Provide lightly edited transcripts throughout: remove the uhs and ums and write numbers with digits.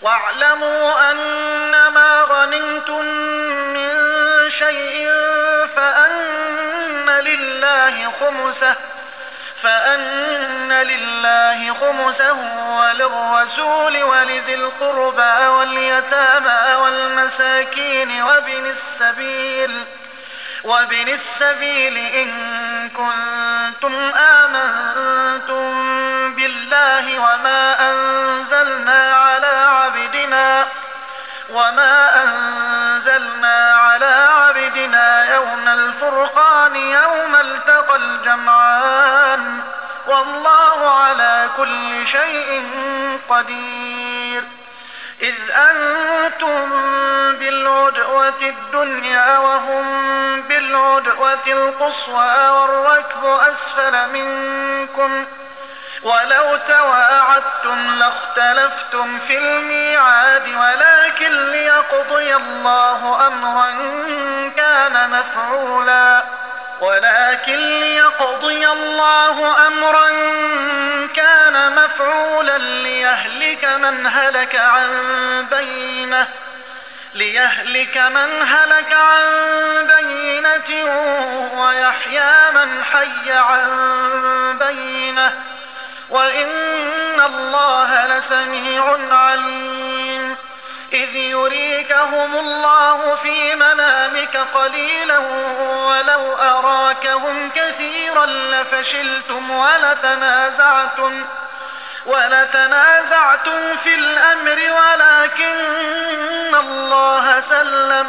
واعلموا أنما غنمتم من شيء فأن لله خمسه وللرسول ولذي القربى واليتامى والمساكين وابن السبيل إن كنتم آمنتم بالله وما أنزلنا على عبدنا يوم الفرقان يوم التقى الجمعان والله على كل شيء قدير. إذ أنتم بالعدوة الدنيا وهم بالعدوة القصوى والركب أسفل منكم ولو تواعدتم لاختلفتم في الميعاد ولكن ليقضي الله أمرا كان مفعولا ليهلك من هلك عن بينة ويحيى من حي عن بينة وإن الله لسميع عليم. إذ يريكهم الله في منامك قليلا ولو أراكهم كثيرا لفشلتم ولتنازعتم في الأمر ولكن الله سلم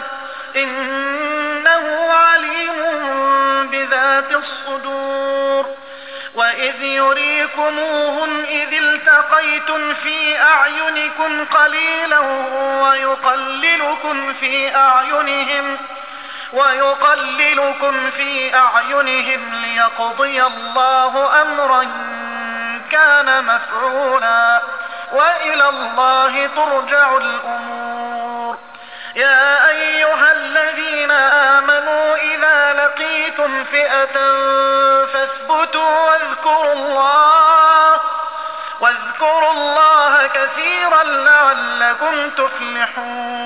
إنه عليم بذات الصدور. وإذ يريكموهم إذ التقيتم في أعينكم قليلا ويقللكم في أعينهم ليقضي الله أمرا كان مفعولا وإلى الله ترجع الأمور. يا أيها الذين آمنوا إذا لقيتم فئة فاثبتوا واذكروا الله كثيرا لعلكم تفلحون.